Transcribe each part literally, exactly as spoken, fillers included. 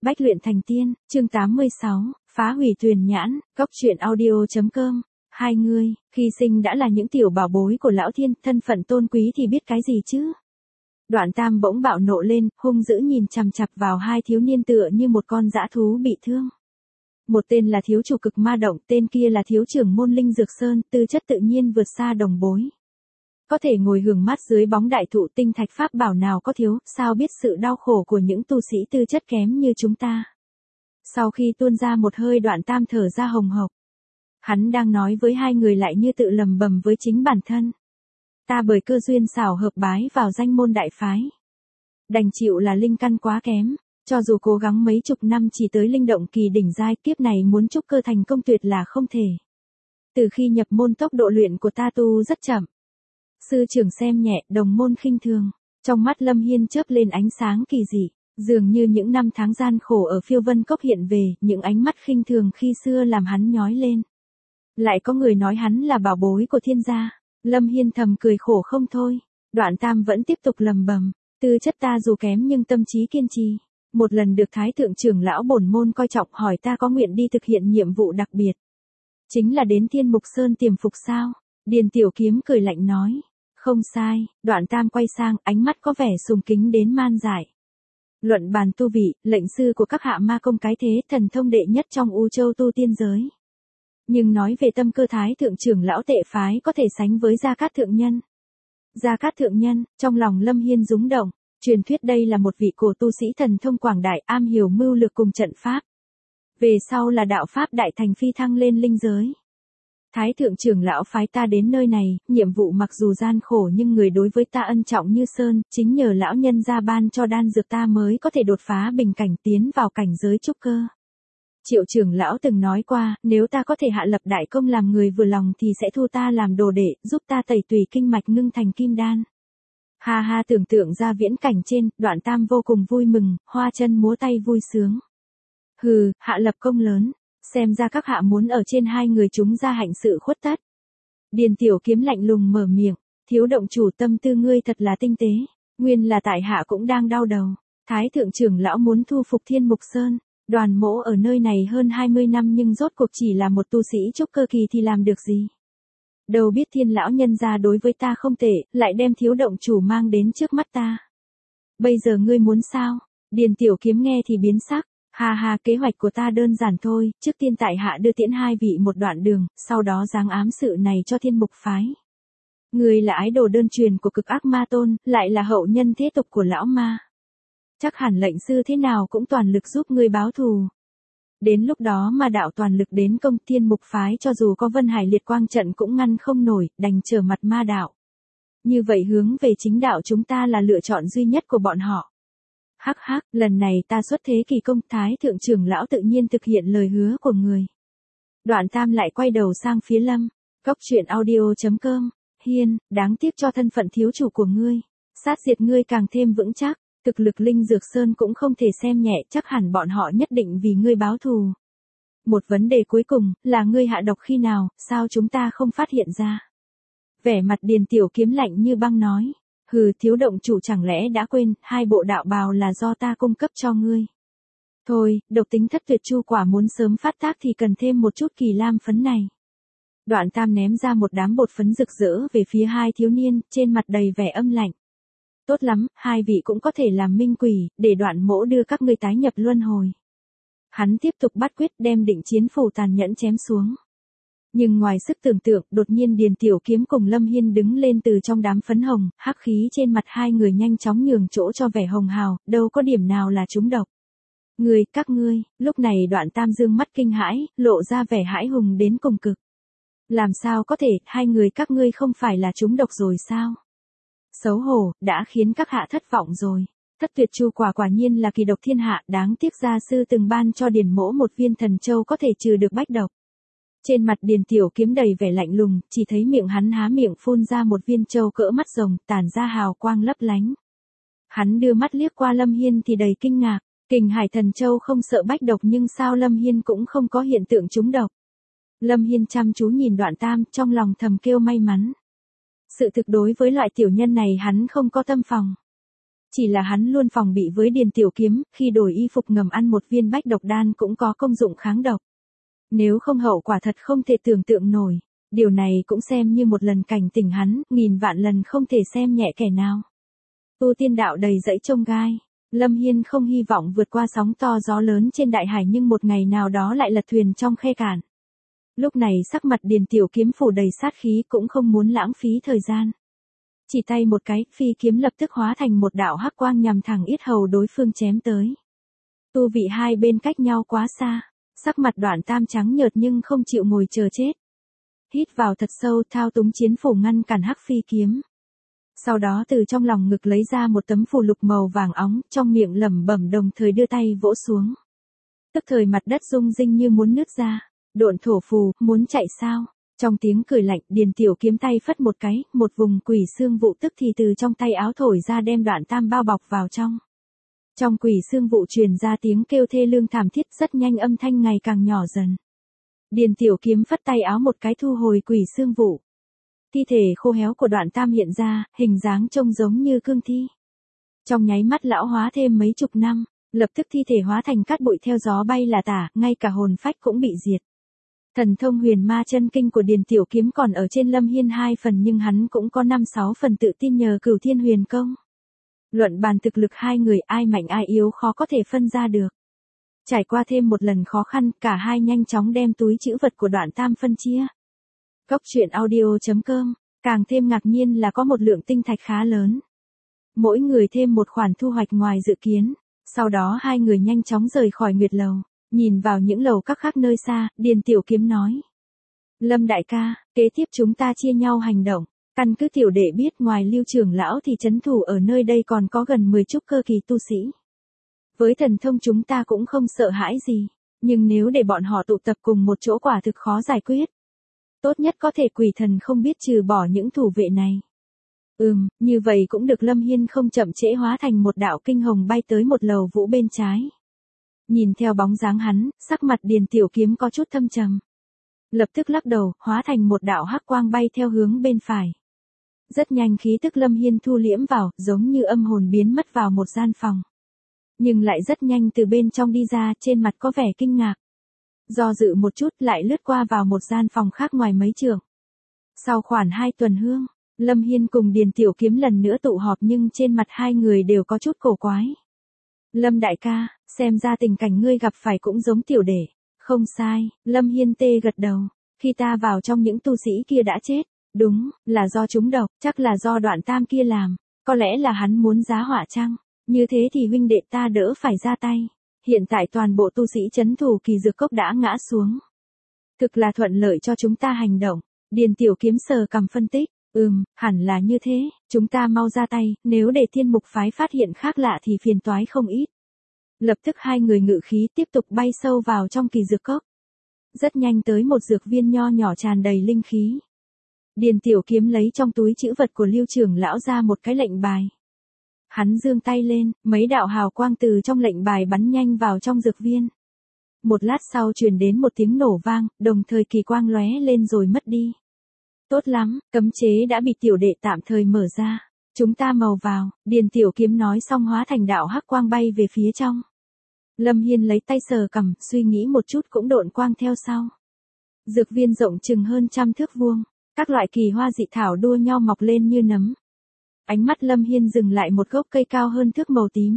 Bách luyện thành tiên, chương tám mươi sáu, phá hủy tuyền nhãn, góc truyện audio.com. Hai người, khi sinh đã là những tiểu bảo bối của lão thiên, thân phận tôn quý thì biết cái gì chứ? Đoạn Tam bỗng bạo nộ lên, hung dữ nhìn chằm chằm vào hai thiếu niên tựa như một con dã thú bị thương. Một tên là thiếu chủ cực ma động, tên kia là thiếu trưởng môn linh dược sơn, tư chất tự nhiên vượt xa đồng bối. Có thể ngồi hưởng mát dưới bóng đại thụ, tinh thạch pháp bảo nào có thiếu, sao biết sự đau khổ của những tu sĩ tư chất kém như chúng ta. Sau khi tuôn ra một hơi, Đoạn Tam thở ra hồng hộc. Hắn đang nói với hai người lại như tự lầm bầm với chính bản thân. Ta bởi cơ duyên xảo hợp bái vào danh môn đại phái. Đành chịu là linh căn quá kém, cho dù cố gắng mấy chục năm chỉ tới linh động kỳ đỉnh giai, kiếp này muốn trúc cơ thành công tuyệt là không thể. Từ khi nhập môn tốc độ luyện của ta tu rất chậm. Sư trưởng xem nhẹ, đồng môn khinh thường. Trong mắt Lâm Hiên chớp lên ánh sáng kỳ dị, dường như những năm tháng gian khổ ở Phiêu Vân Cốc hiện về, những ánh mắt khinh thường khi xưa làm hắn nhói lên. Lại có người nói hắn là bảo bối của thiên gia. Lâm Hiên thầm cười khổ không thôi. Đoạn Tam vẫn tiếp tục lầm bầm, tư chất ta dù kém nhưng tâm trí kiên trì. Một lần được Thái thượng trưởng lão bổn môn coi trọng, hỏi ta có nguyện đi thực hiện nhiệm vụ đặc biệt. Chính là đến Thiên Mục Sơn tiềm phục sao? Điền Tiểu Kiếm cười lạnh nói. Không sai. Đoạn Tam quay sang, ánh mắt có vẻ sùng kính đến man dại. Luận bàn tu vị, lệnh sư của các hạ ma công cái thế, thần thông đệ nhất trong U Châu tu tiên giới. Nhưng nói về tâm cơ, Thái thượng trưởng lão tệ phái có thể sánh với Gia Cát thượng nhân. Gia Cát thượng nhân, trong lòng Lâm Hiên rúng động. Truyền thuyết đây là một vị cổ tu sĩ thần thông quảng đại, am hiểu mưu lược cùng trận pháp. Về sau là đạo pháp đại thành, phi thăng lên linh giới. Thái thượng trưởng lão phái ta đến nơi này, nhiệm vụ mặc dù gian khổ nhưng người đối với ta ân trọng như sơn, chính nhờ lão nhân gia ban cho đan dược ta mới có thể đột phá bình cảnh, tiến vào cảnh giới trúc cơ. Triệu trưởng lão từng nói qua, nếu ta có thể hạ lập đại công làm người vừa lòng thì sẽ thu ta làm đồ đệ, giúp ta tẩy tùy kinh mạch ngưng thành kim đan. Ha ha, tưởng tượng ra viễn cảnh trên, Đoạn Tam vô cùng vui mừng, hoa chân múa tay vui sướng. Hừ, hạ lập công lớn, xem ra các hạ muốn ở trên hai người chúng ra hạnh sự khuất tất. Điền Tiểu Kiếm lạnh lùng mở miệng, thiếu động chủ, tâm tư ngươi thật là tinh tế, nguyên là tại hạ cũng đang đau đầu. Thái thượng trưởng lão muốn thu phục Thiên Mục Sơn, Đoàn mỗ ở nơi này hơn hai mươi năm nhưng rốt cuộc chỉ là một tu sĩ trúc cơ kỳ thì làm được gì. Đâu biết Thiên lão nhân gia đối với ta không tệ, lại đem thiếu động chủ mang đến trước mắt ta. Bây giờ ngươi muốn sao? Điền Tiểu Kiếm nghe thì biến sắc. Ha ha, kế hoạch của ta đơn giản thôi, trước tiên tại hạ đưa tiễn hai vị một đoạn đường, sau đó giáng ám sự này cho Thiên Mục phái. Ngươi là ái đồ đơn truyền của cực ác ma tôn, lại là hậu nhân thế tục của lão ma. Chắc hẳn lệnh sư thế nào cũng toàn lực giúp ngươi báo thù. Đến lúc đó mà đạo toàn lực đến công, Thiên Mục phái cho dù có Vân Hải liệt quang trận cũng ngăn không nổi, đành trở mặt ma đạo. Như vậy hướng về chính đạo chúng ta là lựa chọn duy nhất của bọn họ. Hắc hắc, lần này ta xuất thế kỳ công, Thái thượng trưởng lão tự nhiên thực hiện lời hứa của người. Đoạn Tam lại quay đầu sang phía Lâm. Góc truyện audio.com. Hiên, đáng tiếc cho thân phận thiếu chủ của ngươi, sát diệt ngươi càng thêm vững chắc. Thực lực linh dược sơn cũng không thể xem nhẹ, chắc hẳn bọn họ nhất định vì ngươi báo thù. Một vấn đề cuối cùng, là ngươi hạ độc khi nào, sao chúng ta không phát hiện ra? Vẻ mặt Điền Tiểu Kiếm lạnh như băng nói. Hừ, thiếu động chủ chẳng lẽ đã quên, hai bộ đạo bào là do ta cung cấp cho ngươi. Thôi, độc tính thất tuyệt chu quả muốn sớm phát tác thì cần thêm một chút kỳ lam phấn này. Đoạn Tam ném ra một đám bột phấn rực rỡ về phía hai thiếu niên, trên mặt đầy vẻ âm lạnh. Tốt lắm, hai vị cũng có thể làm minh quỷ, để Đoạn mỗ đưa các ngươi tái nhập luân hồi. Hắn tiếp tục bắt quyết, đem định chiến phủ tàn nhẫn chém xuống. Nhưng ngoài sức tưởng tượng, đột nhiên Điền Tiểu Kiếm cùng Lâm Hiên đứng lên từ trong đám phấn hồng, hắc khí trên mặt hai người nhanh chóng nhường chỗ cho vẻ hồng hào, đâu có điểm nào là trúng độc. Ngươi, các ngươi, lúc này Đoạn Tam dương mắt kinh hãi, lộ ra vẻ hãi hùng đến cùng cực. Làm sao có thể, hai người các ngươi không phải là trúng độc rồi sao? Xấu hổ, đã khiến các hạ thất vọng rồi. Thất tuyệt chu quả quả nhiên là kỳ độc thiên hạ, đáng tiếc gia sư từng ban cho Điền mỗ một viên thần châu có thể trừ được bách độc. Trên mặt Điền Tiểu Kiếm đầy vẻ lạnh lùng, chỉ thấy miệng hắn há miệng phun ra một viên châu cỡ mắt rồng, tản ra hào quang lấp lánh. Hắn đưa mắt liếc qua Lâm Hiên thì đầy kinh ngạc, Kình Hải thần châu không sợ bách độc nhưng sao Lâm Hiên cũng không có hiện tượng trúng độc. Lâm Hiên chăm chú nhìn Đoạn Tam, trong lòng thầm kêu may mắn. Sự thực đối với loại tiểu nhân này hắn không có tâm phòng. Chỉ là hắn luôn phòng bị với Điền Tiểu Kiếm, khi đổi y phục ngầm ăn một viên bách độc đan cũng có công dụng kháng độc. Nếu không hậu quả thật không thể tưởng tượng nổi, điều này cũng xem như một lần cảnh tỉnh hắn, nghìn vạn lần không thể xem nhẹ kẻ nào. Tu tiên đạo đầy dẫy chông gai, Lâm Hiên không hy vọng vượt qua sóng to gió lớn trên đại hải nhưng một ngày nào đó lại lật thuyền trong khe cạn. Lúc này sắc mặt Điền Tiểu Kiếm phủ đầy sát khí cũng không muốn lãng phí thời gian. Chỉ tay một cái, phi kiếm lập tức hóa thành một đạo hắc quang nhằm thẳng yết hầu đối phương chém tới. Tu vị hai bên cách nhau quá xa, sắc mặt Đoạn Tam trắng nhợt nhưng không chịu ngồi chờ chết. Hít vào thật sâu, thao túng chiến phủ ngăn cản hắc phi kiếm. Sau đó từ trong lòng ngực lấy ra một tấm phù lục màu vàng óng, trong miệng lẩm bẩm đồng thời đưa tay vỗ xuống. Tức thời mặt đất rung rinh như muốn nứt ra. Độn thổ phù, muốn chạy sao? Trong tiếng cười lạnh, Điền Tiểu Kiếm tay phất một cái, một vùng quỷ xương vụ tức thì từ trong tay áo thổi ra đem Đoạn Tam bao bọc vào trong. Trong quỷ xương vụ truyền ra tiếng kêu thê lương thảm thiết, rất nhanh âm thanh ngày càng nhỏ dần. Điền Tiểu Kiếm phất tay áo một cái thu hồi quỷ xương vụ. Thi thể khô héo của Đoạn Tam hiện ra, hình dáng trông giống như cương thi. Trong nháy mắt lão hóa thêm mấy chục năm, lập tức thi thể hóa thành cát bụi theo gió bay là tả, ngay cả hồn phách cũng bị diệt. Thần thông huyền ma chân kinh của Điền Tiểu Kiếm còn ở trên Lâm Hiên hai phần nhưng hắn cũng có năm sáu phần tự tin nhờ Cửu Thiên Huyền Công. Luận bàn thực lực hai người ai mạnh ai yếu khó có thể phân ra được. Trải qua thêm một lần khó khăn, cả hai nhanh chóng đem túi trữ vật của Đoạn Tam phân chia. Cốc truyện audio chấm com, càng thêm ngạc nhiên là có một lượng tinh thạch khá lớn. Mỗi người thêm một khoản thu hoạch ngoài dự kiến, sau đó hai người nhanh chóng rời khỏi Nguyệt Lầu. Nhìn vào những lầu các khác nơi xa, Điền Tiểu Kiếm nói. Lâm đại ca, kế tiếp chúng ta chia nhau hành động. Căn cứ tiểu đệ biết ngoài Lưu trưởng lão thì trấn thủ ở nơi đây còn có gần mười trúc cơ kỳ tu sĩ. Với thần thông chúng ta cũng không sợ hãi gì, nhưng nếu để bọn họ tụ tập cùng một chỗ quả thực khó giải quyết. Tốt nhất có thể quỷ thần không biết trừ bỏ những thủ vệ này. Ừm, như vậy cũng được. Lâm Hiên không chậm trễ hóa thành một đạo kinh hồng bay tới một lầu vũ bên trái. Nhìn theo bóng dáng hắn, sắc mặt Điền Tiểu Kiếm có chút thâm trầm. Lập tức lắc đầu, hóa thành một đạo hắc quang bay theo hướng bên phải. Rất nhanh khí tức Lâm Hiên thu liễm vào, giống như âm hồn biến mất vào một gian phòng. Nhưng lại rất nhanh từ bên trong đi ra, trên mặt có vẻ kinh ngạc. Do dự một chút lại lướt qua vào một gian phòng khác ngoài mấy trượng. Sau khoảng hai tuần hương, Lâm Hiên cùng Điền Tiểu Kiếm lần nữa tụ họp nhưng trên mặt hai người đều có chút cổ quái. Lâm đại ca, xem ra tình cảnh ngươi gặp phải cũng giống tiểu đệ. Không sai, Lâm Hiên tê gật đầu. Khi ta vào trong những tu sĩ kia đã chết. Đúng, là do chúng độc, chắc là do Đoạn Tam kia làm. Có lẽ là hắn muốn giá họa chăng? Như thế thì huynh đệ ta đỡ phải ra tay. Hiện tại toàn bộ tu sĩ trấn thủ kỳ dược cốc đã ngã xuống. Thực là thuận lợi cho chúng ta hành động. Điền Tiểu Kiếm sờ cằm phân tích. Ừm, hẳn là như thế, chúng ta mau ra tay, nếu để Thiên Mục phái phát hiện khác lạ thì phiền toái không ít. Lập tức hai người ngự khí tiếp tục bay sâu vào trong kỳ dược cốc. Rất nhanh tới một dược viên nho nhỏ tràn đầy linh khí. Điền Tiểu Kiếm lấy trong túi trữ vật của Lưu trưởng lão ra một cái lệnh bài. Hắn giương tay lên, mấy đạo hào quang từ trong lệnh bài bắn nhanh vào trong dược viên. Một lát sau truyền đến một tiếng nổ vang, đồng thời kỳ quang lóe lên rồi mất đi. Tốt lắm, cấm chế đã bị tiểu đệ tạm thời mở ra. Chúng ta màu vào, Điền Tiểu Kiếm nói xong hóa thành đạo hắc quang bay về phía trong. Lâm Hiên lấy tay sờ cằm, suy nghĩ một chút cũng độn quang theo sau. Dược viên rộng chừng hơn trăm thước vuông, các loại kỳ hoa dị thảo đua nhau mọc lên như nấm. Ánh mắt Lâm Hiên dừng lại một gốc cây cao hơn thước màu tím.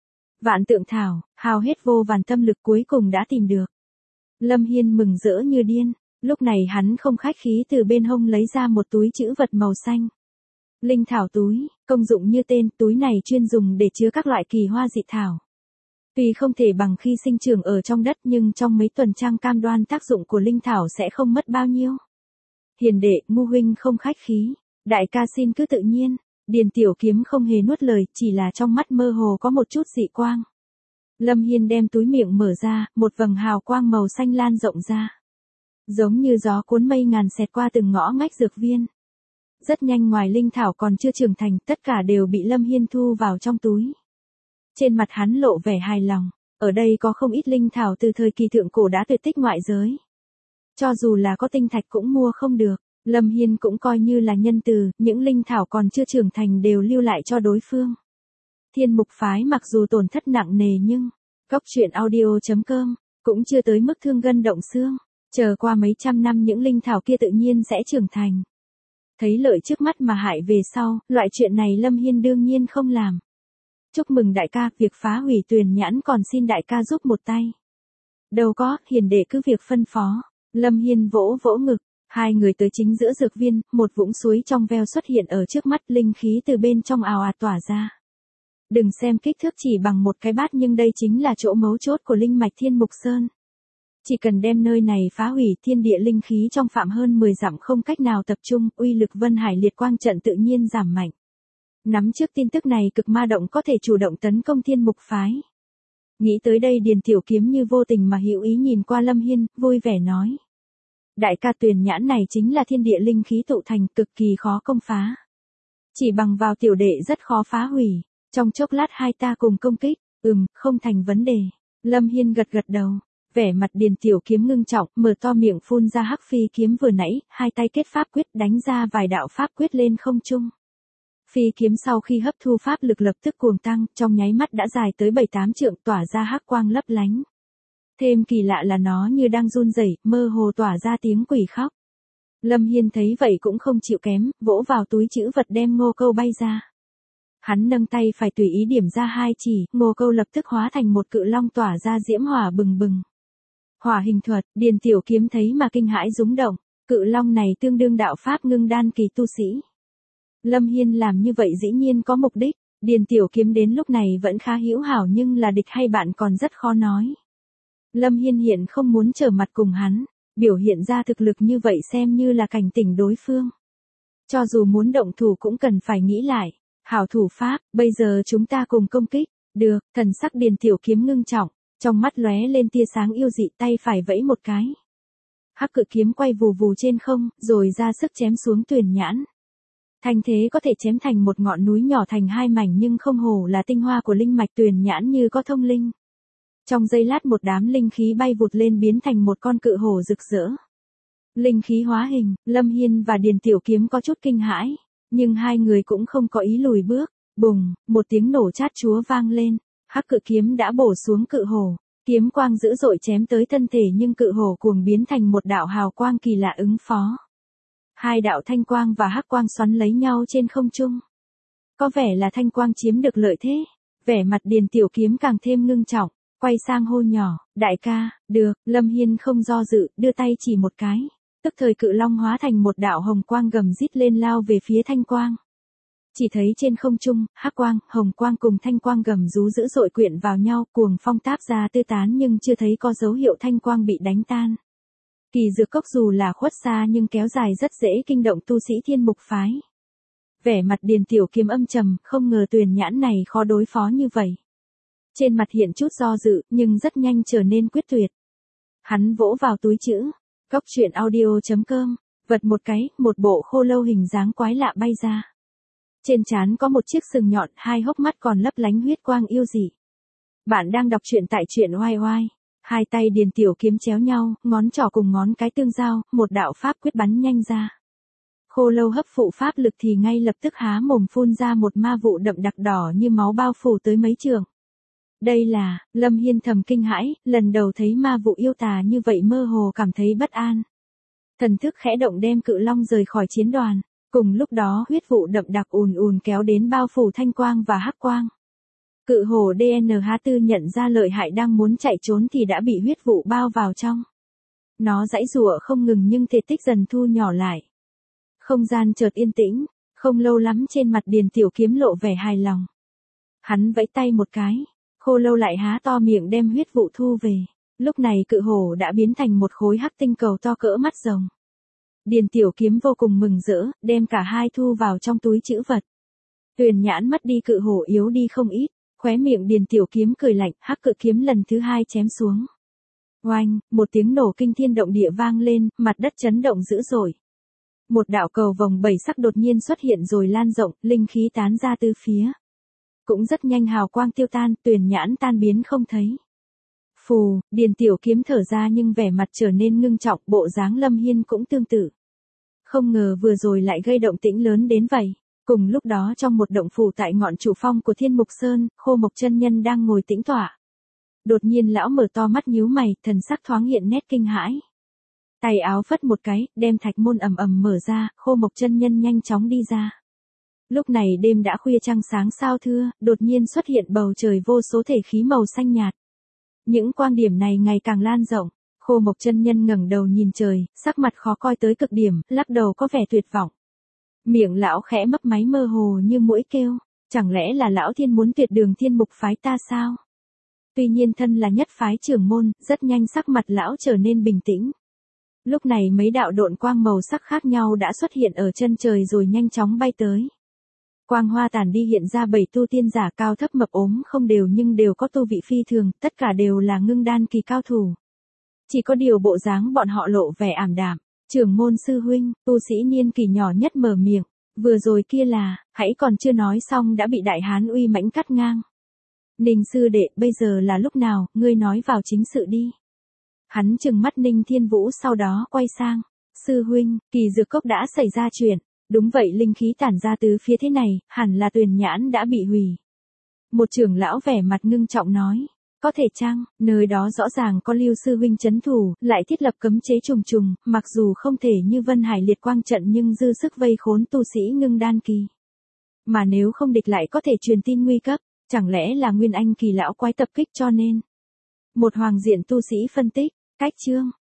Vạn tượng thảo, hao hết vô vàn tâm lực cuối cùng đã tìm được. Lâm Hiên mừng rỡ như điên, lúc này hắn không khách khí từ bên hông lấy ra một túi trữ vật màu xanh. Linh thảo túi, công dụng như tên, túi này chuyên dùng để chứa các loại kỳ hoa dị thảo. Tuy không thể bằng khi sinh trưởng ở trong đất nhưng trong mấy tuần trang cam đoan tác dụng của linh thảo sẽ không mất bao nhiêu. Hiền đệ, Ngu huynh không khách khí, đại ca xin cứ tự nhiên. Điền Tiểu Kiếm không hề nuốt lời, chỉ là trong mắt mơ hồ có một chút dị quang. Lâm Hiên đem túi miệng mở ra, một vầng hào quang màu xanh lan rộng ra. Giống như gió cuốn mây ngàn xẹt qua từng ngõ ngách dược viên. Rất nhanh ngoài linh thảo còn chưa trưởng thành, tất cả đều bị Lâm Hiên thu vào trong túi. Trên mặt hắn lộ vẻ hài lòng, ở đây có không ít linh thảo từ thời kỳ thượng cổ đã tuyệt tích ngoại giới. Cho dù là có tinh thạch cũng mua không được, Lâm Hiên cũng coi như là nhân từ, những linh thảo còn chưa trưởng thành đều lưu lại cho đối phương. Thiên Mục phái mặc dù tổn thất nặng nề nhưng, cốc truyện audio chấm com, cũng chưa tới mức thương gân động xương. Chờ qua mấy trăm năm những linh thảo kia tự nhiên sẽ trưởng thành. Thấy lợi trước mắt mà hại về sau, loại chuyện này Lâm Hiên đương nhiên không làm. Chúc mừng đại ca, việc phá hủy Tuyền Nhãn còn xin đại ca giúp một tay. Đâu có, hiền đệ cứ việc phân phó. Lâm Hiên vỗ vỗ ngực, hai người tới chính giữa dược viên, một vũng suối trong veo xuất hiện ở trước mắt, linh khí từ bên trong ào ạt tỏa ra. Đừng xem kích thước chỉ bằng một cái bát nhưng đây chính là chỗ mấu chốt của linh mạch Thiên Mục Sơn. Chỉ cần đem nơi này phá hủy, thiên địa linh khí trong phạm hơn mười dặm không cách nào tập trung, uy lực Vân Hải Liệt Quang trận tự nhiên giảm mạnh. Nắm trước tin tức này, Cực Ma Động có thể chủ động tấn công Thiên Mục phái. Nghĩ tới đây Điền Tiểu Kiếm như vô tình mà hữu ý nhìn qua Lâm Hiên, vui vẻ nói. Đại ca, Tuyền Nhãn này chính là thiên địa linh khí tụ thành, cực kỳ khó công phá. Chỉ bằng vào tiểu đệ rất khó phá hủy, trong chốc lát hai ta cùng công kích, ừm, không thành vấn đề. Lâm Hiên gật gật đầu, vẻ mặt Điền Tiểu Kiếm ngưng trọng, mở to miệng phun ra hắc phi kiếm vừa nãy, hai tay kết pháp quyết đánh ra vài đạo pháp quyết lên không trung. Phi kiếm sau khi hấp thu pháp lực lập tức cuồng tăng, trong nháy mắt đã dài tới bảy tám trượng, tỏa ra hắc quang lấp lánh. Thêm kỳ lạ là nó như đang run rẩy, mơ hồ tỏa ra tiếng quỷ khóc. Lâm Hiên thấy vậy cũng không chịu kém, vỗ vào túi trữ vật đem ngô câu bay ra. Hắn nâng tay phải tùy ý điểm ra hai chỉ, ngô câu lập tức hóa thành một cự long tỏa ra diễm hỏa bừng bừng. Hỏa hình thuật, Điền Tiểu Kiếm thấy mà kinh hãi rúng động, cự long này tương đương đạo pháp ngưng đan kỳ tu sĩ. Lâm Hiên làm như vậy dĩ nhiên có mục đích, Điền Tiểu Kiếm đến lúc này vẫn khá hữu hảo nhưng là địch hay bạn còn rất khó nói. Lâm Hiên hiện không muốn trở mặt cùng hắn, biểu hiện ra thực lực như vậy xem như là cảnh tỉnh đối phương. Cho dù muốn động thủ cũng cần phải nghĩ lại, hảo thủ pháp, bây giờ chúng ta cùng công kích, được, thần sắc Điền Tiểu Kiếm ngưng trọng, trong mắt lóe lên tia sáng yêu dị, tay phải vẫy một cái. Hắc cự kiếm quay vù vù trên không, rồi ra sức chém xuống Tuyền Nhãn. Thanh thế có thể chém thành một ngọn núi nhỏ thành hai mảnh nhưng không hổ là tinh hoa của linh mạch Tuyền Nhãn như có thông linh. Trong giây lát một đám linh khí bay vụt lên biến thành một con cự hổ rực rỡ. Linh khí hóa hình, Lâm Hiên và Điền Tiểu Kiếm có chút kinh hãi, nhưng hai người cũng không có ý lùi bước. Bùng, một tiếng nổ chát chúa vang lên, hắc cự kiếm đã bổ xuống cự hổ, kiếm quang dữ dội chém tới thân thể nhưng cự hổ cuồng biến thành một đạo hào quang kỳ lạ ứng phó. Hai đạo thanh quang và hắc quang xoắn lấy nhau trên không trung. Có vẻ là thanh quang chiếm được lợi thế, vẻ mặt Điền Tiểu Kiếm càng thêm ngưng trọng, quay sang hô nhỏ, đại ca, được, Lâm Hiên không do dự, đưa tay chỉ một cái, tức thời cự long hóa thành một đạo hồng quang gầm rít lên lao về phía thanh quang. Chỉ thấy trên không trung, hắc quang, hồng quang cùng thanh quang gầm rú dữ dội quyện vào nhau, cuồng phong táp ra tư tán nhưng chưa thấy có dấu hiệu thanh quang bị đánh tan. Kỳ dược cốc dù là khuất xa nhưng kéo dài rất dễ kinh động tu sĩ Thiên Mục phái. Vẻ mặt Điền Tiểu Kiếm âm trầm, không ngờ Tuyền Nhãn này khó đối phó như vậy. Trên mặt hiện chút do dự, nhưng rất nhanh trở nên quyết tuyệt. Hắn vỗ vào túi trữ, cốc truyện audio chấm com, vật một cái, một bộ khô lâu hình dáng quái lạ bay ra. Trên trán có một chiếc sừng nhọn, hai hốc mắt còn lấp lánh huyết quang yêu dị. Bạn đang đọc truyện tại truyện oai oai. Hai tay Điền Tiểu Kiếm chéo nhau, ngón trỏ cùng ngón cái tương giao, một đạo pháp quyết bắn nhanh ra. Khô lâu hấp phụ pháp lực thì ngay lập tức há mồm phun ra một ma vụ đậm đặc đỏ như máu bao phủ tới mấy trượng. Đây là, Lâm Hiên thầm kinh hãi, lần đầu thấy ma vụ yêu tà như vậy mơ hồ cảm thấy bất an. Thần thức khẽ động đem cự long rời khỏi chiến đoàn, cùng lúc đó huyết vụ đậm đặc ùn ùn kéo đến bao phủ thanh quang và hắc quang. Cự hổ đê en hát tư nhận ra lợi hại đang muốn chạy trốn thì đã bị huyết vụ bao vào trong. Nó giãy giụa không ngừng nhưng thể tích dần thu nhỏ lại. Không gian chợt yên tĩnh, không lâu lắm trên mặt Điền Tiểu Kiếm lộ vẻ hài lòng. Hắn vẫy tay một cái, khô lâu lại há to miệng đem huyết vụ thu về. Lúc này cự hổ đã biến thành một khối hắc tinh cầu to cỡ mắt rồng. Điền Tiểu Kiếm vô cùng mừng rỡ, đem cả hai thu vào trong túi trữ vật. Tuyền Nhãn mất đi cự hổ yếu đi không ít. Khóe miệng Điền Tiểu Kiếm cười lạnh, hắc cự kiếm lần thứ hai chém xuống. Oanh, một tiếng nổ kinh thiên động địa vang lên, mặt đất chấn động dữ dội. Một đạo cầu vòng bảy sắc đột nhiên xuất hiện rồi lan rộng, linh khí tán ra từ phía. Cũng rất nhanh hào quang tiêu tan, Tuyền Nhãn tan biến không thấy. Phù, Điền Tiểu Kiếm thở ra nhưng vẻ mặt trở nên ngưng trọng, bộ dáng Lâm Hiên cũng tương tự. Không ngờ vừa rồi lại gây động tĩnh lớn đến vậy. Cùng lúc đó trong một động phủ tại ngọn chủ phong của Thiên Mục Sơn, Khô Mộc chân nhân đang ngồi tĩnh tọa. Đột nhiên lão mở to mắt nhíu mày, thần sắc thoáng hiện nét kinh hãi. Tay áo phất một cái, đem thạch môn ầm ầm mở ra, Khô Mộc chân nhân nhanh chóng đi ra. Lúc này đêm đã khuya trăng sáng sao thưa, đột nhiên xuất hiện bầu trời vô số thể khí màu xanh nhạt. Những quang điểm này ngày càng lan rộng, Khô Mộc chân nhân ngẩng đầu nhìn trời, sắc mặt khó coi tới cực điểm, lắc đầu có vẻ tuyệt vọng. Miệng lão khẽ mấp máy mơ hồ như mũi kêu, chẳng lẽ là lão thiên muốn tuyệt đường Thiên Mục phái ta sao? Tuy nhiên thân là nhất phái trưởng môn, rất nhanh sắc mặt lão trở nên bình tĩnh. Lúc này mấy đạo độn quang màu sắc khác nhau đã xuất hiện ở chân trời rồi nhanh chóng bay tới. Quang hoa tản đi hiện ra bảy tu tiên giả cao thấp mập ốm không đều nhưng đều có tu vị phi thường, tất cả đều là ngưng đan kỳ cao thủ. Chỉ có điều bộ dáng bọn họ lộ vẻ ảm đạm. Trưởng môn sư huynh, tu sĩ niên kỳ nhỏ nhất mở miệng, vừa rồi kia là, hãy còn chưa nói xong đã bị đại hán uy mãnh cắt ngang. Ninh sư đệ, bây giờ là lúc nào, ngươi nói vào chính sự đi. Hắn trừng mắt Ninh Thiên Vũ sau đó quay sang, sư huynh, kỳ dược cốc đã xảy ra chuyện, đúng vậy linh khí tản ra từ phía thế này, hẳn là Tuyền Nhãn đã bị hủy. Một trưởng lão vẻ mặt ngưng trọng nói. Có thể chăng, nơi đó rõ ràng có Lưu sư huynh trấn thủ, lại thiết lập cấm chế trùng trùng, mặc dù không thể như Vân Hải liệt quang trận nhưng dư sức vây khốn tu sĩ ngưng đan kỳ. Mà nếu không địch lại có thể truyền tin nguy cấp, chẳng lẽ là Nguyên Anh kỳ lão quái tập kích cho nên. Một hoàng diện tu sĩ phân tích, cách chương,